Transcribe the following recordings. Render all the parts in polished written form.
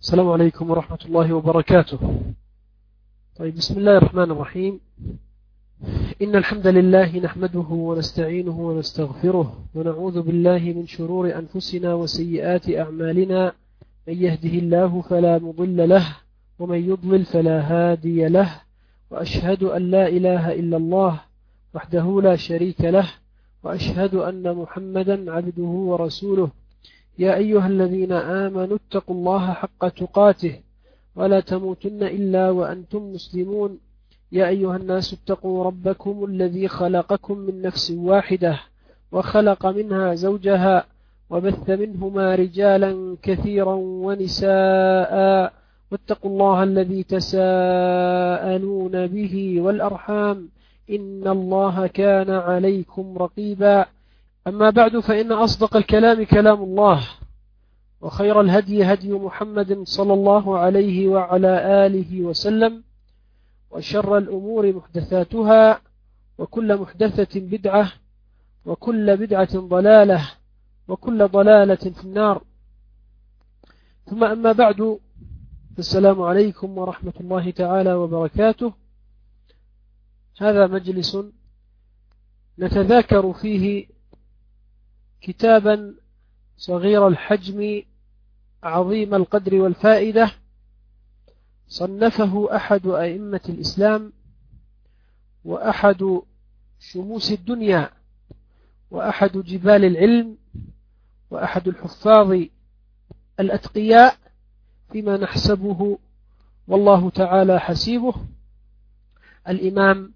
السلام عليكم ورحمة الله وبركاته. طيب، بسم الله الرحمن الرحيم. إن الحمد لله نحمده ونستعينه ونستغفره ونعوذ بالله من شرور أنفسنا وسيئات أعمالنا. من يهده الله فلا مضل له ومن يضلل فلا هادي له، وأشهد أن لا إله إلا الله وحده لا شريك له، وأشهد أن محمدا عبده ورسوله. يا أيها الذين آمنوا اتقوا الله حق تقاته ولا تموتن إلا وأنتم مسلمون. يا أيها الناس اتقوا ربكم الذي خلقكم من نفس واحدة وخلق منها زوجها وبث منهما رجالا كثيرا ونساء، واتقوا الله الذي تساءلون به والأرحام إن الله كان عليكم رقيبا. أما بعد، فإن أصدق الكلام كلام الله، وخير الهدي هدي محمد صلى الله عليه وعلى آله وسلم، وشر الأمور محدثاتها، وكل محدثة بدعة، وكل بدعة ضلالة، وكل ضلالة في النار. ثم أما بعد، السلام عليكم ورحمة الله تعالى وبركاته. هذا مجلس نتذاكر فيه كتابا صغير الحجم عظيم القدر والفائدة، صنفه أحد أئمة الإسلام وأحد شموس الدنيا وأحد جبال العلم وأحد الحفاظ الأتقياء فيما نحسبه والله تعالى حسيبه، الإمام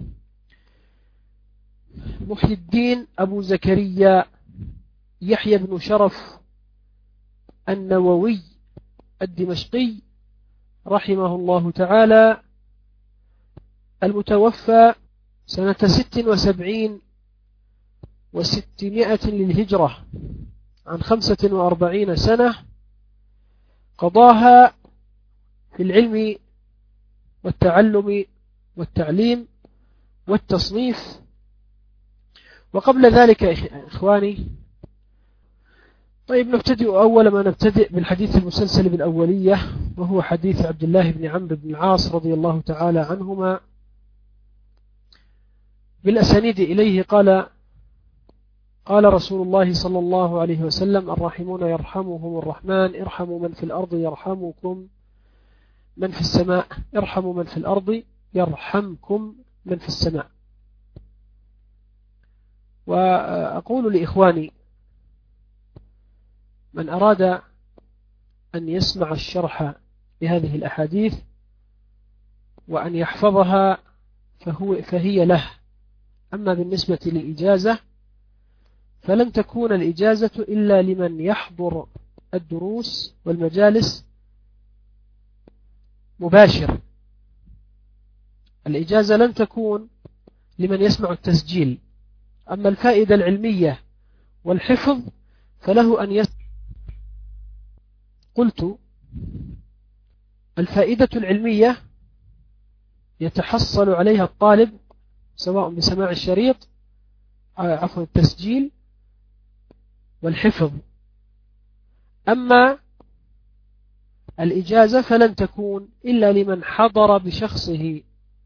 محي الدين أبو زكريا يحيى بن شرف النووي الدمشقي رحمه الله تعالى، المتوفى سنة 76 و600 للهجرة، عن 45 سنة قضاها في العلم والتعلم والتعليم والتصنيف. وقبل ذلك إخواني، طيب نبتدئ أول ما نبتدئ بالحديث المسلسل بالأولية، وهو حديث عبد الله بن عمرو بن العاص رضي الله تعالى عنهما بالأسانيد إليه. قال رسول الله صلى الله عليه وسلم: الراحمون يرحمهم الرحمن، ارحموا من في الأرض يرحمكم من في السماء، ارحموا من في الأرض يرحمكم من في السماء. وأقول لإخواني: من أراد أن يسمع الشرح لهذه الأحاديث وأن يحفظها فهي له. أما بالنسبة للإجازة فلن تكون الإجازة إلا لمن يحضر الدروس والمجالس مباشر. الإجازة لن تكون لمن يسمع التسجيل. أما الفائدة العلمية والحفظ فله أن يسمع. قلت: الفائدة العلمية يتحصل عليها الطالب سواء بسماع الشريط، عفوا التسجيل والحفظ. أما الإجازة فلن تكون إلا لمن حضر بشخصه،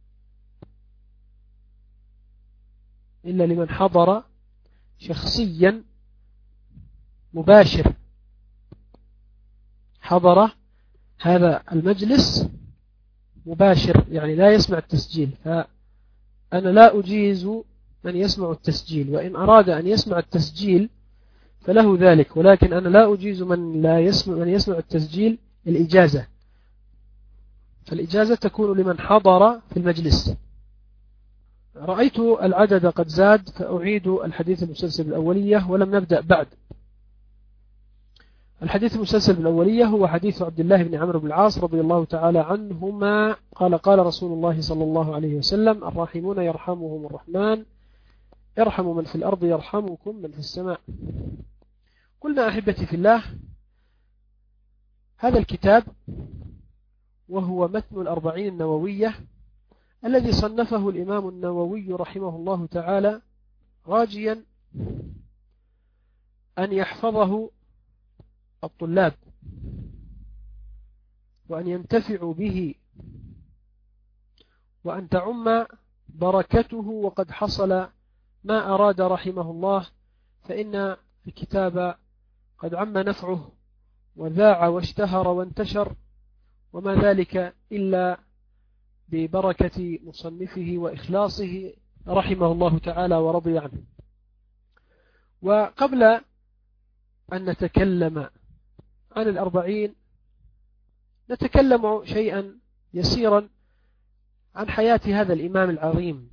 إلا لمن حضر شخصيا مباشر، حضر هذا المجلس مباشر، يعني لا يسمع التسجيل. فأنا لا أجيز من يسمع التسجيل، وإن أراد أن يسمع التسجيل فله ذلك، ولكن أنا لا أجيز من يسمع التسجيل الإجازة. فالإجازة تكون لمن حضر في المجلس. رأيت العدد قد زاد، فأعيد الحديث المسلسل بالأولية ولم نبدأ بعد. الحديث المسلسل بالأولية هو حديث عبد الله بن عمرو بن العاص رضي الله تعالى عنهما قال رسول الله صلى الله عليه وسلم: الراحمون يرحمهم الرحمن، ارحموا من في الأرض يرحمكم من في السماء. قلنا أحبتي في الله، هذا الكتاب وهو متن الأربعين النووية الذي صنفه الإمام النووي رحمه الله تعالى راجيا أن يحفظه الطلاب. وأن ينتفعوا به وأن تعم بركته، وقد حصل ما أراد رحمه الله، فإن الكتاب قد عم نفعه وذاع واشتهر وانتشر، وما ذلك إلا ببركة مصنفه وإخلاصه رحمه الله تعالى ورضي عنه. وقبل أن نتكلم عن الأربعين نتكلم شيئا يسيرا عن حياة هذا الإمام العظيم.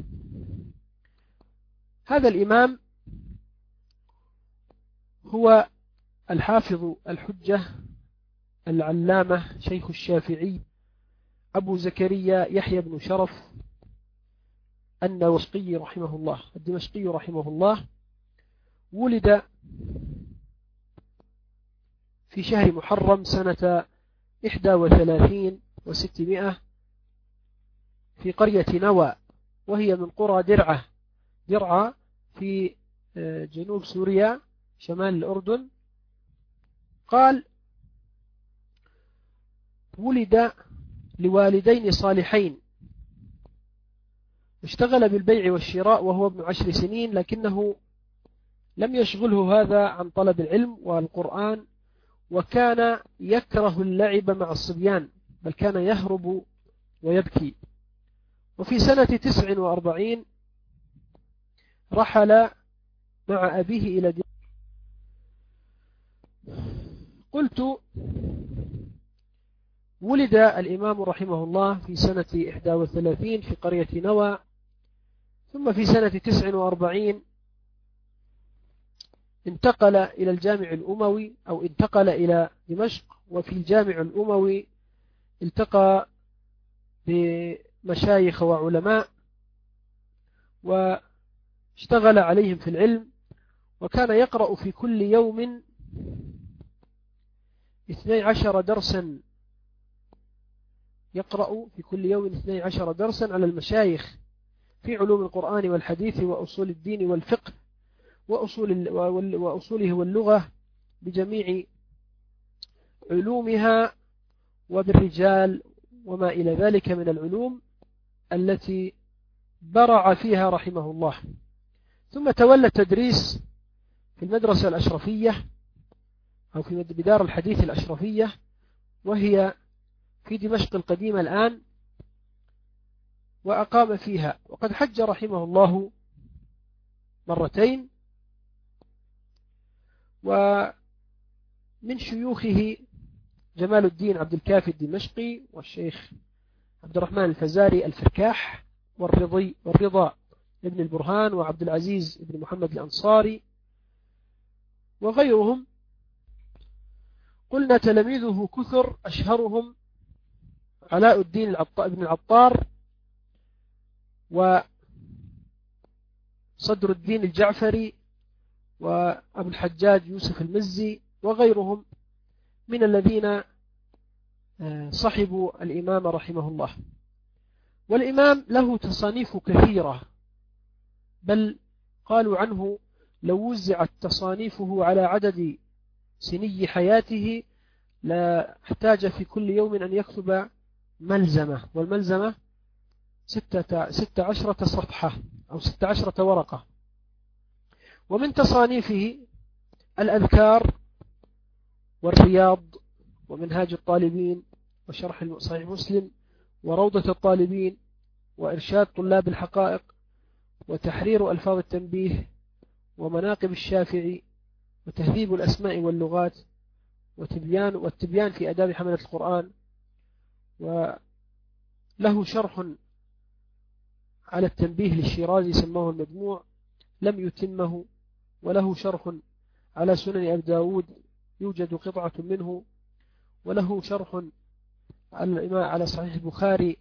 هذا الإمام هو الحافظ الحجة العلامة شيخ الشافعي أبو زكريا يحيى بن شرف الدمشقي رحمه الله. ولد في شهر محرم سنة 31 و600 في قرية نوى، وهي من قرى درعا في جنوب سوريا شمال الأردن. قال: ولد لوالدين صالحين، اشتغل بالبيع والشراء وهو ابن 10 سنين، لكنه لم يشغله هذا عن طلب العلم والقرآن، وكان يكره اللعب مع الصبيان، بل كان يهرب ويبكي. وفي سنة 49 رحل مع أبيه إلى دمشق. قلت: ولد الإمام رحمه الله في سنة 31 في قرية نوى، ثم في سنة 49 انتقل إلى الجامع الأموي، أو انتقل إلى دمشق، وفي الجامع الأموي التقى بمشايخ وعلماء واشتغل عليهم في العلم، وكان يقرأ في كل يوم 12 درسا، يقرأ في كل يوم 12 درسا على المشايخ في علوم القرآن والحديث وأصول الدين والفقه وأصوله واللغة بجميع علومها وبالرجال وما إلى ذلك من العلوم التي برع فيها رحمه الله. ثم تولى التدريس في المدرسة الأشرفية، أو في بدار الحديث الأشرفية، وهي في دمشق القديمة الآن، وأقام فيها. وقد حج رحمه الله مرتين. ومن شيوخه جمال الدين عبد الكافي الدمشقي، والشيخ عبد الرحمن الفزاري الفركاح، والرضا ابن البرهان، وعبد العزيز ابن محمد الأنصاري، وغيرهم. قلنا تلاميذه كثر، أشهرهم علاء الدين ابن العطار، وصدر الدين الجعفري، وأبو الحجاج يوسف المزي، وغيرهم من الذين صحبوا الإمام رحمه الله. والإمام له تصانيف كثيرة، بل قالوا عنه لو وزعت تصانيفه على عدد سني حياته لا احتاج في كل يوم أن يكتب ملزمة، والملزمة 16 صفحة أو 16 ورقة. ومن تصانيفه الأذكار والرياض ومنهاج الطالبين وشرح صحيح مسلم وروضة الطالبين وإرشاد طلاب الحقائق وتحرير ألفاظ التنبيه ومناقب الشافعي وتهذيب الأسماء واللغات والتبيان في أداب حملة القرآن. وله شرح على التنبيه للشيرازي سماه المجموع لم يتمه، وله شرح على سنن أبي داود يوجد قطعة منه، وله شرح على صحيح البخاري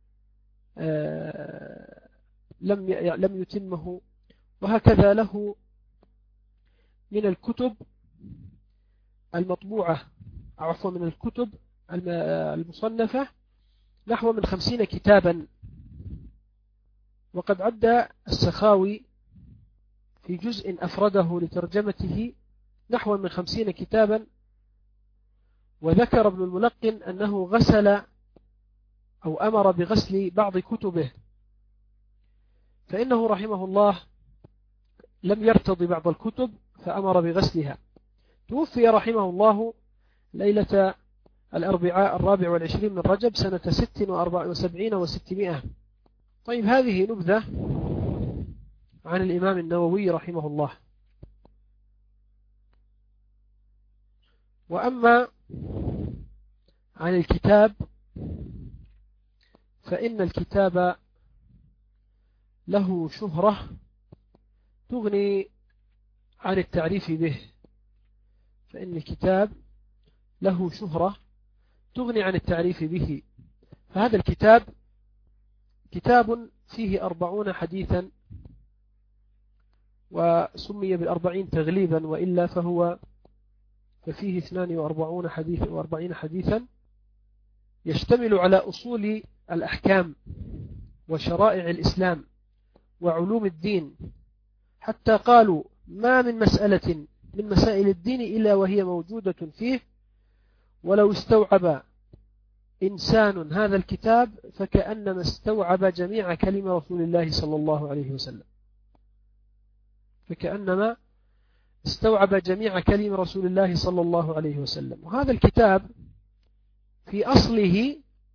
لم يتمه. وهكذا له من الكتب المطبوعة، عفوا من الكتب المصنفة نحو من 50 كتابا. وقد عد السخاوي في جزء أفرده لترجمته نحو من 50 كتابا، وذكر ابن الملقن أنه غسل أو أمر بغسل بعض كتبه، فإنه رحمه الله لم يرتضي بعض الكتب فأمر بغسلها. توفي رحمه الله ليلة الأربعاء 24 من رجب سنة 76 و600. طيب، هذه نبذة عن الإمام النووي رحمه الله. وأما عن الكتاب فإن الكتاب له شهرة تغني عن التعريف به، فإن الكتاب له شهرة تغني عن التعريف به. فهذا الكتاب كتاب فيه 40 حديثا، وسمي ب40 تغليبا، وإلا ففيه 42 حديثا يشتمل على أصول الأحكام وشرائع الإسلام وعلوم الدين، حتى قالوا ما من مسألة من مسائل الدين إلا وهي موجودة فيه، ولو استوعب إنسان هذا الكتاب فكأنما استوعب جميع كلم رسول الله صلى الله عليه وسلم، فكأنما استوعب جميع كلم رسول الله صلى الله عليه وسلم. وهذا الكتاب في أصله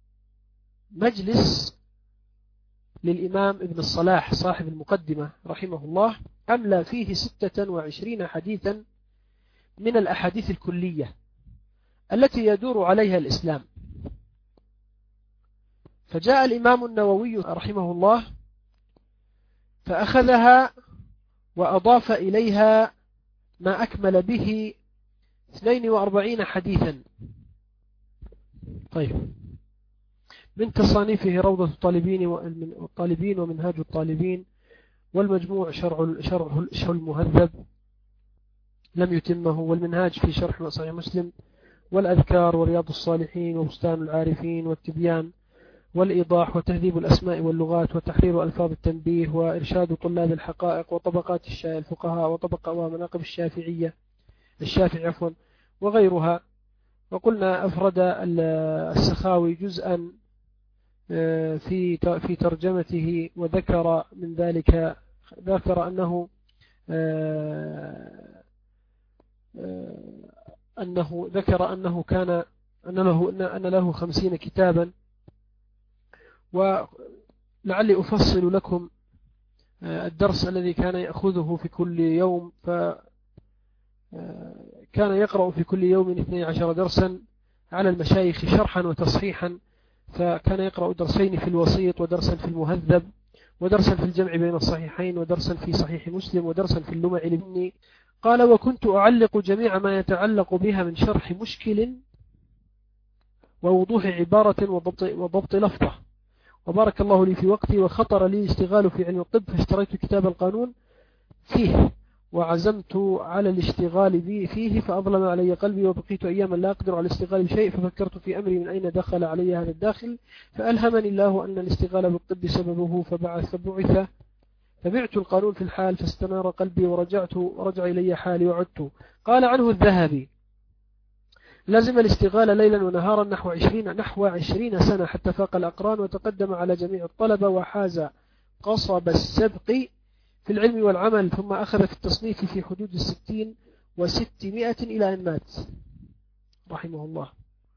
مجلس للإمام ابن الصلاح صاحب المقدمة رحمه الله، أملى فيه 26 حديثا من الأحاديث الكلية التي يدور عليها الإسلام. فجاء الإمام النووي رحمه الله فأخذها وأضاف إليها ما أكمل به 42 حديثا. طيب، من تصانيفه روضة الطالبين ومنهاج الطالبين، والمجموع شرح المهذب لم يتمه، والمنهاج في شرح صحيح مسلم، والأذكار ورياض الصالحين وبستان العارفين والتبيان والإيضاح وتهذيب الأسماء واللغات وتحرير ألفاظ التنبيه وإرشاد طلاب الحقائق وطبقات الفقهاء ومناقب الشافعي وغيرها. وقلنا أفرد السخاوي جزءا في ترجمته، وذكر من ذلك أنه كان أن له 50 كتابا. ولعلي أفصل لكم الدرس الذي كان يأخذه في كل يوم، فكان يقرأ في كل يوم 12 درسا على المشايخ شرحا وتصحيحا، فكان يقرأ درسين في الوسيط ودرسا في المهذب ودرسا في الجمع بين الصحيحين ودرسا في صحيح مسلم ودرسا في اللمع لابني. قال: وكنت أعلق جميع ما يتعلق بها من شرح مشكل ووضوح عبارة وضبط لفظة. وبارك الله لي في وقتي، وخطر لي اشتغال في علم الطب، فاشتريت كتاب القانون فيه، وعزمت على الاشتغال فيه، فأظلم علي قلبي، وبقيت أياما لا أقدر على الاشتغال بشيء، ففكرت في أمري من أين دخل علي هذا الداخل، فألهمني الله أن الاشتغال بالطب سببه، فبعت القانون في الحال، فاستنار قلبي ورجع إلي حالي وعدت. قال عنه الذهبي: لازم الاشتغال ليلا ونهارا نحو 20 سنة حتى فاق الأقران، وتقدم على جميع الطلبة، وحاز قصب السبق في العلم والعمل، ثم أخذ في التصنيف في حدود 60 و600 إلى أن مات رحمه الله.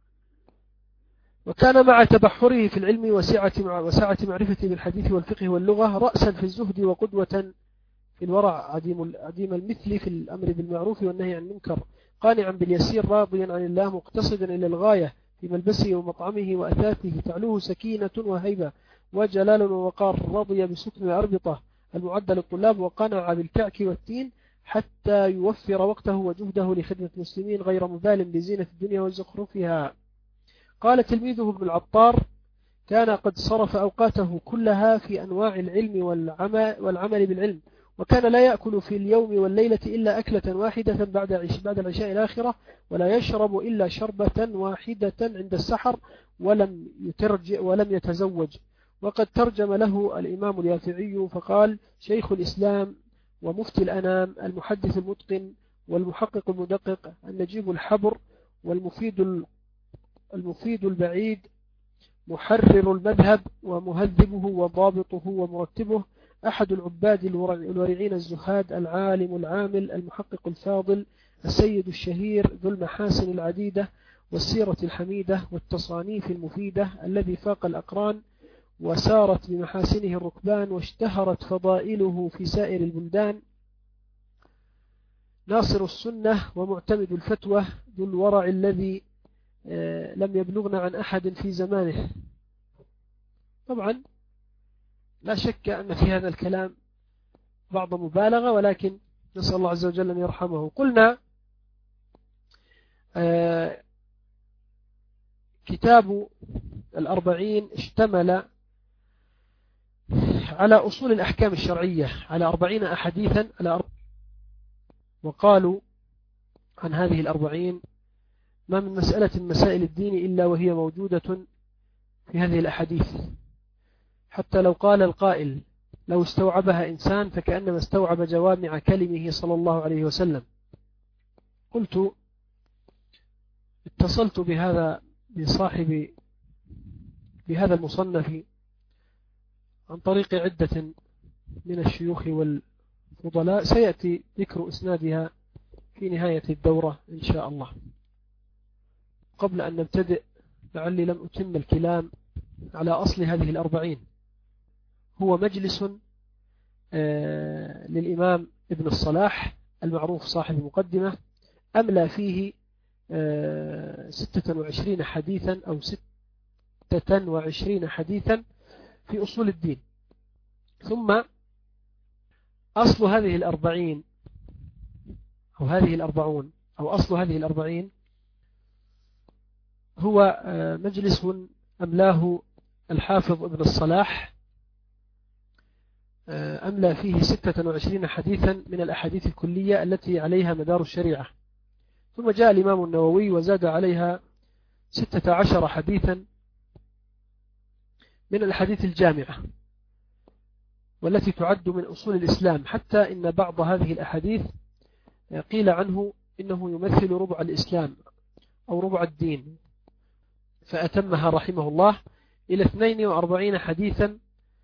وكان مع تبحره في العلم وسعة معرفته بالحديث والفقه واللغة رأسا في الزهد، وقدوة في الورع، عديم المثل في الأمر بالمعروف والنهي عن المنكر، قانعا باليسير، راضيا عن الله، مقتصدا إلى الغاية في ملبسه ومطعمه وأثاثه، تعلوه سكينة وهيبة وجلال ووقار، رضي بسكن الأربطة المعدة للطلاب، وقنع بالكعك والتين، حتى يوفر وقته وجهده لخدمة المسلمين، غير مبال بزينة الدنيا وزخرفها. قال تلميذه ابن العطار: كان قد صرف أوقاته كلها في أنواع العلم والعمل بالعلم، وكان لا يأكل في اليوم والليلة إلا أكلة واحدة بعد العشاء الآخرة، ولا يشرب إلا شربة واحدة عند السحر، ولم يتزوج. وقد ترجم له الإمام اليافعي فقال: شيخ الإسلام ومفتي الأنام، المحدث المتقن والمحقق المدقق، النجيب الحبر والمفيد المفيد البعيد، محرر المذهب ومهذبه وضابطه ومرتبه، أحد العباد الورعين الزهاد، العالم العامل، المحقق الفاضل، السيد الشهير، ذو المحاسن العديدة والسيرة الحميدة والتصانيف المفيدة، الذي فاق الأقران وسارت بمحاسنه الركبان واشتهرت فضائله في سائر البلدان، ناصر السنة ومعتمد الفتوى، ذو الورع الذي لم يبلغنا عن أحد في زمانه. طبعا لا شك أن في هذا الكلام بعض مبالغة، ولكن نسأل الله عز وجل أن يرحمه. قلنا كتاب الأربعين اشتمل على أصول الأحكام الشرعية، على 40 أحاديثا، وقالوا عن هذه 40 ما من مسألة مسائل الدين إلا وهي موجودة في هذه الأحاديث، حتى لو قال القائل لو استوعبها إنسان فكأنما استوعب جوامع كلمه صلى الله عليه وسلم. قلت اتصلت بصاحب بهذا المصنف عن طريق عدة من الشيوخ والفضلاء، سيأتي ذكر إسنادها في نهاية الدورة إن شاء الله. قبل أن نبتدئ لعلي لم أتم الكلام على أصل هذه 40. هو مجلس للإمام ابن الصلاح المعروف صاحب المقدمة، أملى فيه 26 حديثا أو 26 حديثا في أصول الدين. ثم أصل هذه 40 أو هذه 40 أو أصل هذه 40 هو مجلس أملاه الحافظ ابن الصلاح، أملى فيه 26 حديثا من الأحاديث الكلية التي عليها مدار الشريعة. ثم جاء الإمام النووي وزاد عليها 16 حديثا من الأحاديث الجامعة والتي تعد من أصول الإسلام، حتى إن بعض هذه الأحاديث قيل عنه إنه يمثل ربع الإسلام أو ربع الدين، فأتمها رحمه الله إلى 42 حديثا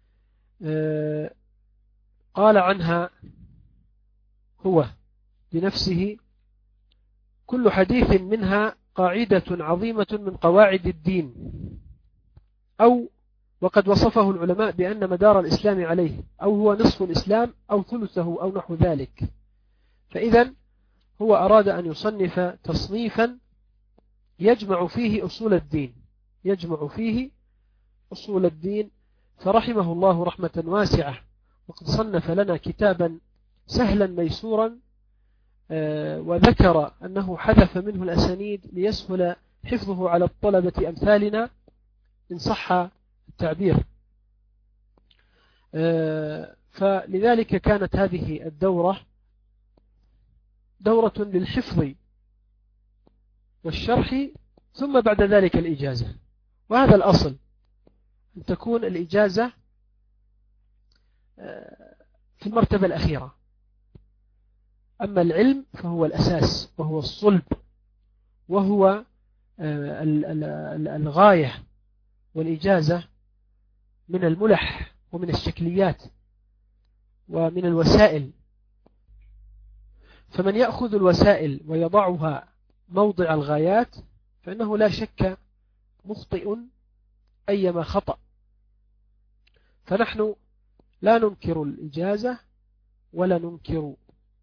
قال عنها هو بنفسه كل حديث منها قاعدة عظيمة من قواعد الدين، أو وقد وصفه العلماء بأن مدار الإسلام عليه، أو هو نصف الإسلام أو ثلثه أو نحو ذلك. فإذا هو أراد أن يصنف تصنيفا يجمع فيه أصول الدين، فرحمه الله رحمة واسعة، وقد صنف لنا كتابا سهلا ميسورا، وذكر أنه حذف منه الأسانيد ليسهل حفظه على الطلبة أمثالنا إن صح التعبير. فلذلك كانت هذه الدورة دورة للحفظ والشرح، ثم بعد ذلك الإجازة. وهذا الأصل أن تكون الإجازة في المرتبة الأخيرة، أما العلم فهو الأساس وهو الصلب وهو الغاية، والإجازة من الملح ومن الشكليات ومن الوسائل. فمن يأخذ الوسائل ويضعها موضع الغايات فإنه لا شك مخطئ أيما خطأ. فنحن لا ننكر الإجازة ولا ننكر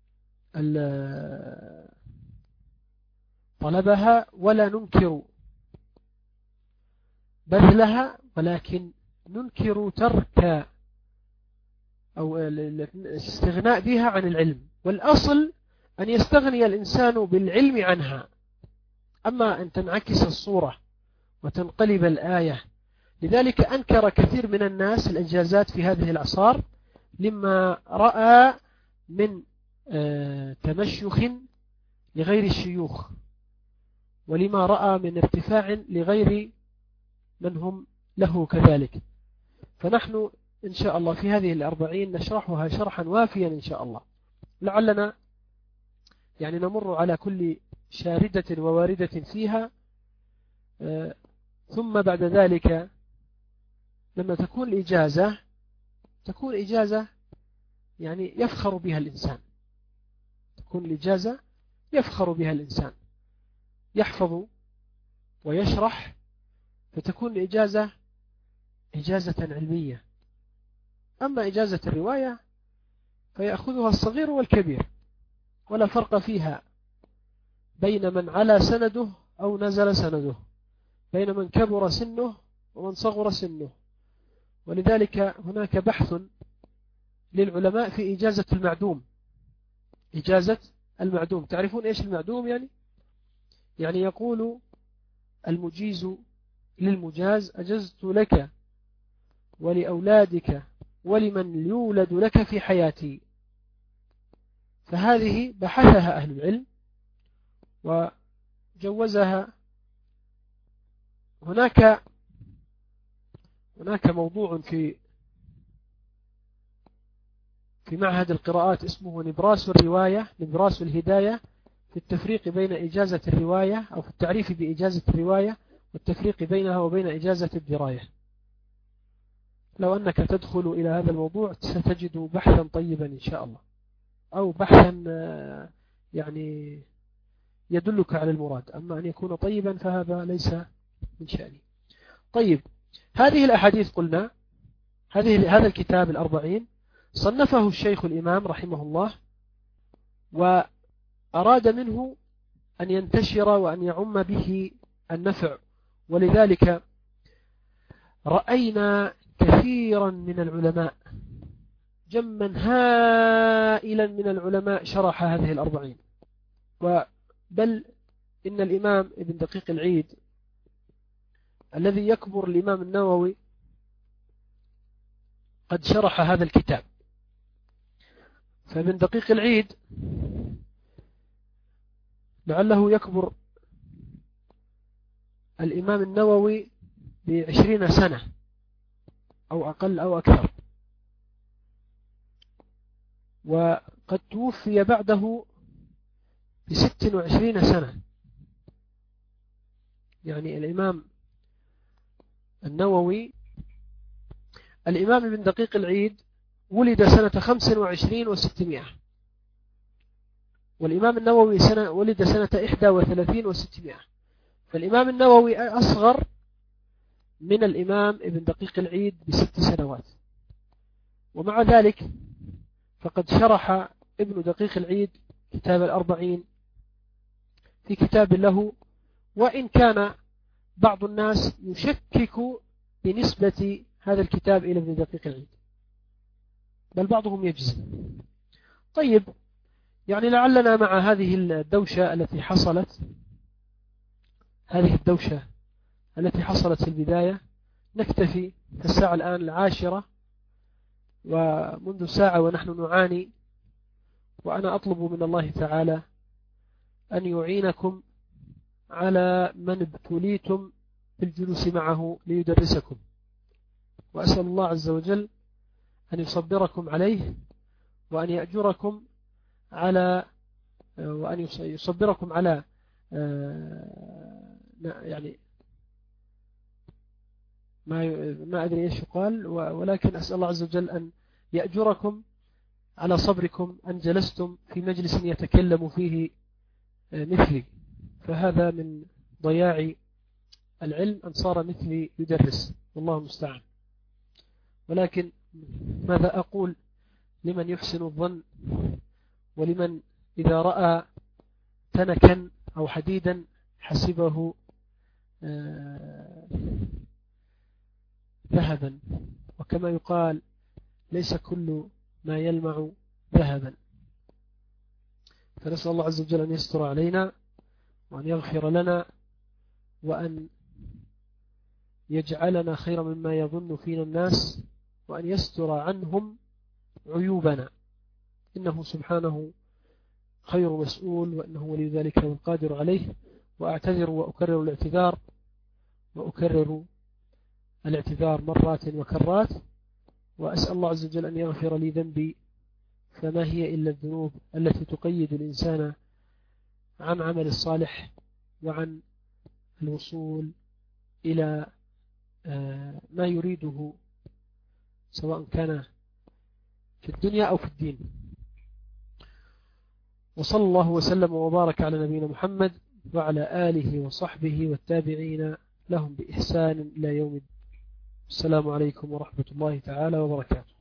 طلبها ولا ننكر بذلها، ولكن ننكر ترك أو الاستغناء بها عن العلم. والأصل أن يستغني الإنسان بالعلم عنها، أما أن تنعكس الصورة وتنقلب الآية. لذلك أنكر كثير من الناس الإجازات في هذه الأعصار لما رأى من تمشيخ لغير الشيوخ، ولما رأى من ارتفاع لغير من هم له كذلك. فنحن إن شاء الله في هذه 40 نشرحها شرحا وافيا إن شاء الله، لعلنا يعني نمر على كل شاردة وواردة فيها ثم بعد ذلك لما تكون الإجازة تكون إجازة يعني يفخر بها الإنسان، تكون الإجازة يفخر بها الإنسان، يحفظ ويشرح، فتكون الإجازة إجازة علمية. أما إجازة الرواية فيأخذها الصغير والكبير، ولا فرق فيها بين من على سنده أو نزل سنده، بين من كبر سنه ومن صغر سنه. ولذلك هناك بحث للعلماء في إجازة المعدوم. إجازة المعدوم، تعرفون إيش المعدوم؟ يعني يقول المجيز للمجاز: أجزت لك ولأولادك ولمن يولد لك في حياتي. فهذه بحثها أهل العلم وجوزها. هناك موضوع في معهد القراءات اسمه نبراس الرواية، نبراس الهداية، في التفريق بين إجازة الرواية أو في التعريف بإجازة الرواية والتفريق بينها وبين إجازة الدراية. لو أنك تدخل إلى هذا الموضوع ستجد بحثا طيبا إن شاء الله، أو بحثا يعني يدلك على المراد. أما أن يكون طيبا فهذا ليس من شأنه. طيب، هذه الأحاديث قلنا هذا الكتاب 40 صنفه الشيخ الإمام رحمه الله، وأراد منه أن ينتشر وأن يعم به النفع. ولذلك رأينا كثيرا من العلماء، جما هائلا من العلماء شرح هذه 40. بل إن الإمام ابن دقيق العيد الذي يكبر الإمام النووي قد شرح هذا الكتاب. فابن دقيق العيد لعله يكبر الإمام النووي ب20 سنة أو أقل أو أكثر، وقد توفي بعده ب26 سنة. يعني الإمام النووي، الإمام ابن دقيق العيد ولد سنة 25 و600، والإمام النووي ولد سنة 31 و600. فالإمام النووي أصغر من الإمام ابن دقيق العيد ب6 سنوات. ومع ذلك فقد شرح ابن دقيق العيد كتاب 40 في كتاب له، وإن كان بعض الناس يشكك بنسبة هذا الكتاب إلى ابن دقيق العيد، بل بعضهم يجزم. طيب، يعني لعلنا مع هذه الدوشة التي حصلت في البداية نكتفي. في الساعة الآن 10، ومنذ ساعة ونحن نعاني. وأنا أطلب من الله تعالى أن يعينكم على من ابتليتم بالجلوس معه ليدرسكم، وأسأل الله عز وجل أن يصبركم عليه، وأن يأجركم على، وأن يصبركم على يعني ما أدري إيش يقال، ولكن أسأل الله عز وجل أن يأجركم على صبركم أن جلستم في مجلس يتكلم فيه مثلي. فهذا من ضياع العلم أن صار مثلي يدرس، والله المستعان. ولكن ماذا أقول لمن يحسن الظن، ولمن إذا رأى تنكا أو حديدا حسبه ذهبا، وكما يقال ليس كل ما يلمع ذهبا. فنسأل الله عز وجل أن يستر علينا، وأن يغفر لنا، وأن يجعلنا خيرا مما يظن فينا الناس، وأن يستر عنهم عيوبنا، إنه سبحانه خير مسؤول، وإنه ولي ذلك والقادر عليه. وأعتذر وأكرر الاعتذار مرات وكرات، وأسأل الله عز وجل أن يغفر لي ذنبي، فما هي إلا الذنوب التي تقيد الإنسان عن عمل الصالح وعن الوصول إلى ما يريده سواء كان في الدنيا أو في الدين. وصلى الله وسلم وبارك على نبينا محمد وعلى آله وصحبه والتابعين لهم بإحسان إلى يوم الدين. السلام عليكم ورحمة الله تعالى وبركاته.